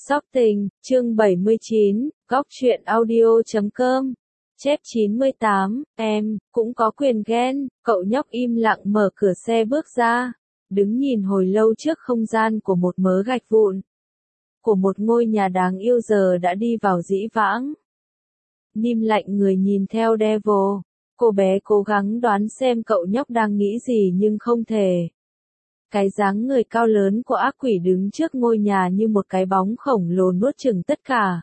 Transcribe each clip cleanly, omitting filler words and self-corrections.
Sóc Tình, chương 79, góc truyện audio.com. Chép 98, em, cũng có quyền ghen. Cậu nhóc im lặng mở cửa xe bước ra, đứng nhìn hồi lâu trước không gian của một mớ gạch vụn, của một ngôi nhà đáng yêu giờ đã đi vào dĩ vãng. Nim lạnh người nhìn theo Devil, cô bé cố gắng đoán xem cậu nhóc đang nghĩ gì nhưng không thể. Cái dáng người cao lớn của ác quỷ đứng trước ngôi nhà như một cái bóng khổng lồ nuốt chửng tất cả.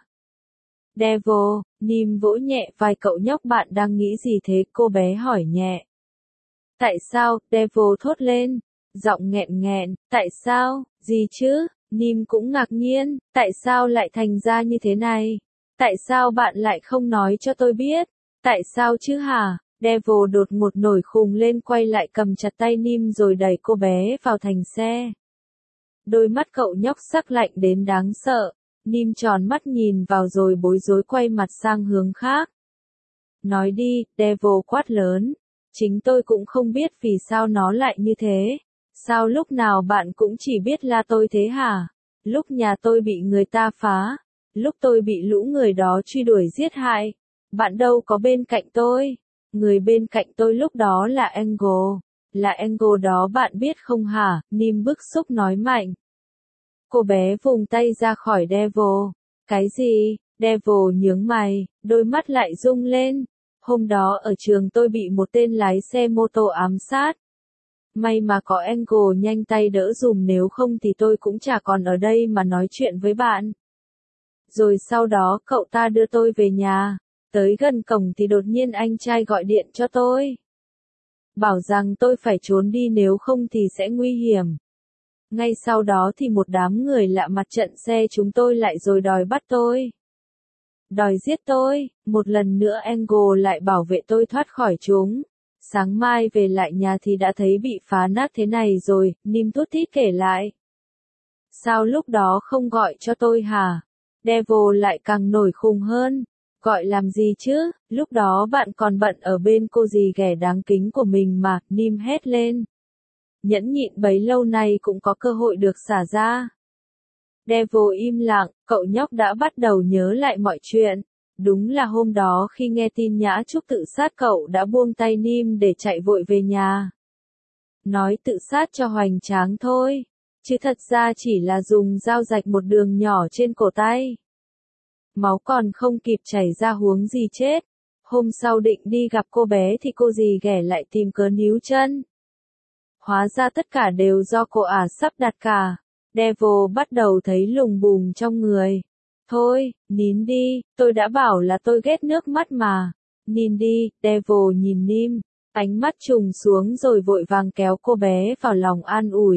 Devil, Nim vỗ nhẹ vai cậu nhóc, bạn đang nghĩ gì thế? Cô bé hỏi nhẹ. Tại sao? Devil thốt lên, giọng nghẹn nghẹn, tại sao? Gì chứ? Nim cũng ngạc nhiên, tại sao lại thành ra như thế này? Tại sao bạn lại không nói cho tôi biết? Tại sao chứ hả? Devil đột ngột nổi khùng lên, quay lại cầm chặt tay Nim rồi đẩy cô bé vào thành xe. Đôi mắt cậu nhóc sắc lạnh đến đáng sợ. Nim tròn mắt nhìn vào rồi bối rối quay mặt sang hướng khác. Nói đi, Devil quát lớn. Chính tôi cũng không biết vì sao nó lại như thế. Sao lúc nào bạn cũng chỉ biết la tôi thế hả? Lúc nhà tôi bị người ta phá. Lúc tôi bị lũ người đó truy đuổi giết hại. Bạn đâu có bên cạnh tôi. Người bên cạnh tôi lúc đó là Angle. Là Angle đó, bạn biết không hả? Nim bức xúc nói mạnh. Cô bé vùng tay ra khỏi Devil. Cái gì? Devil nhướng mày, đôi mắt lại rung lên. Hôm đó ở trường tôi bị một tên lái xe mô tô ám sát. May mà có Angle nhanh tay đỡ dùm, nếu không thì tôi cũng chả còn ở đây mà nói chuyện với bạn. Rồi sau đó cậu ta đưa tôi về nhà. Tới gần cổng thì đột nhiên anh trai gọi điện cho tôi. Bảo rằng tôi phải trốn đi nếu không thì sẽ nguy hiểm. Ngay sau đó thì một đám người lạ mặt chặn xe chúng tôi lại rồi đòi bắt tôi. Đòi giết tôi, một lần nữa Angle lại bảo vệ tôi thoát khỏi chúng. Sáng mai về lại nhà thì đã thấy bị phá nát thế này rồi, Nim thút thít kể lại. Sao lúc đó không gọi cho tôi hả? Devil lại càng nổi khùng hơn. Gọi làm gì chứ, lúc đó bạn còn bận ở bên cô dì ghẻ đáng kính của mình mà, Nim hét lên. Nhẫn nhịn bấy lâu nay cũng có cơ hội được xả ra. Devil im lặng, cậu nhóc đã bắt đầu nhớ lại mọi chuyện. Đúng là hôm đó khi nghe tin Nhã Trúc tự sát cậu đã buông tay Nim để chạy vội về nhà. Nói tự sát cho hoành tráng thôi, chứ thật ra chỉ là dùng dao rạch một đường nhỏ trên cổ tay. Máu còn không kịp chảy ra huống gì chết. Hôm sau định đi gặp cô bé thì cô dì ghẻ lại tìm cớ níu chân. Hóa ra tất cả đều do cô ả sắp đặt cả. Devil bắt đầu thấy lùng bùng trong người. Thôi, nín đi, tôi đã bảo là tôi ghét nước mắt mà. Nín đi, Devil nhìn Nim, ánh mắt trùng xuống rồi vội vàng kéo cô bé vào lòng an ủi.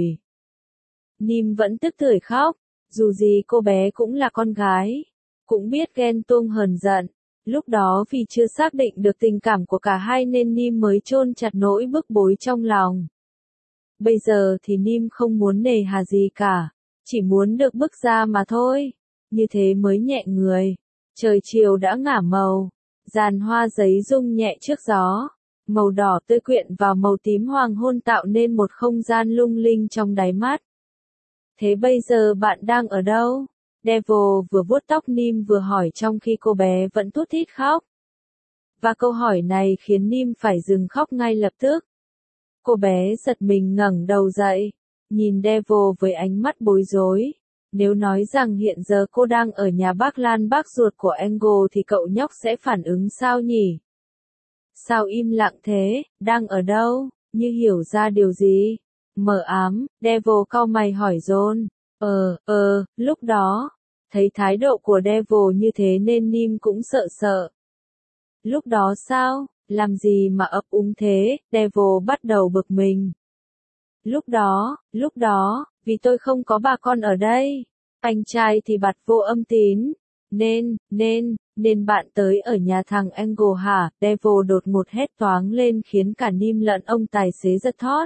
Nim vẫn tức tưởi khóc, dù gì cô bé cũng là con gái. Cũng biết ghen tuông hờn giận. Lúc đó vì chưa xác định được tình cảm của cả hai nên Nim mới chôn chặt nỗi bức bối trong lòng. Bây giờ thì Nim không muốn nề hà gì cả, chỉ muốn được bước ra mà thôi, như thế mới nhẹ người. Trời chiều đã ngả màu, dàn hoa giấy rung nhẹ trước gió, màu đỏ tươi quyện vào màu tím hoàng hôn tạo nên một không gian lung linh trong đáy mắt. Thế bây giờ bạn đang ở đâu? Devil vừa vuốt tóc Nim vừa hỏi trong khi cô bé vẫn thút thít khóc. Và câu hỏi này khiến Nim phải dừng khóc ngay lập tức. Cô bé giật mình ngẩng đầu dậy, nhìn Devil với ánh mắt bối rối. Nếu nói rằng hiện giờ cô đang ở nhà bác Lan, bác ruột của Angle, thì cậu nhóc sẽ phản ứng sao nhỉ? Sao im lặng thế, đang ở đâu? Như hiểu ra điều gì? Mờ ám, Devil cau mày hỏi dồn. Lúc đó, thấy thái độ của Devil như thế nên Nim cũng sợ sợ. Lúc đó sao, làm gì mà ấp úng thế, Devil bắt đầu bực mình. Lúc đó, vì tôi không có bà con ở đây, anh trai thì bặt vô âm tín, nên bạn tới ở nhà thằng Angle hả? Devil đột ngột hét toáng lên khiến cả Nim lẫn ông tài xế giật thót.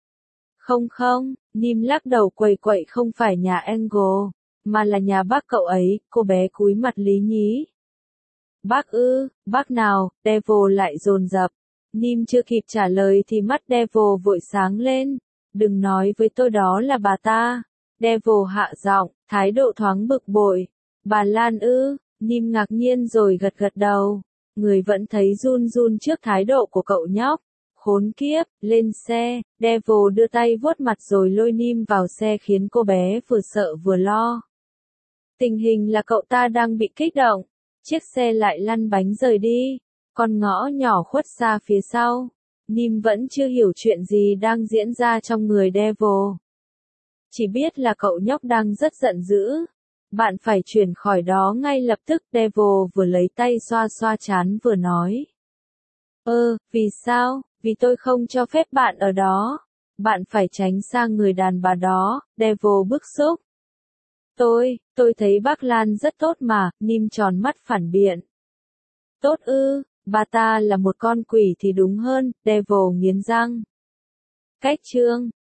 Không, Nim lắc đầu quẩy quậy, không phải nhà Angle, mà là nhà bác cậu ấy. Cô bé cúi mặt lý nhí. Bác ư, bác nào? Devil lại dồn dập. Nim chưa kịp trả lời thì mắt Devil vội sáng lên. Đừng nói với tôi đó là bà ta. Devil hạ giọng, thái độ thoáng bực bội. Bà Lan ư? Nim ngạc nhiên rồi gật gật đầu. Người vẫn thấy run run trước thái độ của cậu nhóc. Khốn kiếp, lên xe, Devil đưa tay vuốt mặt rồi lôi Nim vào xe khiến cô bé vừa sợ vừa lo. Tình hình là cậu ta đang bị kích động. Chiếc xe lại lăn bánh rời đi. Con ngõ nhỏ khuất xa phía sau. Nim vẫn chưa hiểu chuyện gì đang diễn ra trong người Devil. Chỉ biết là cậu nhóc đang rất giận dữ. Bạn phải chuyển khỏi đó ngay lập tức. Devil vừa lấy tay xoa xoa trán vừa nói. Vì sao? Vì tôi không cho phép bạn ở đó. Bạn phải tránh xa người đàn bà đó. Devil bức xúc. Tôi thấy bác Lan rất tốt mà. Nim tròn mắt phản biện. Tốt ư? Bà ta là một con quỷ thì đúng hơn. Devil nghiến răng. Cách chương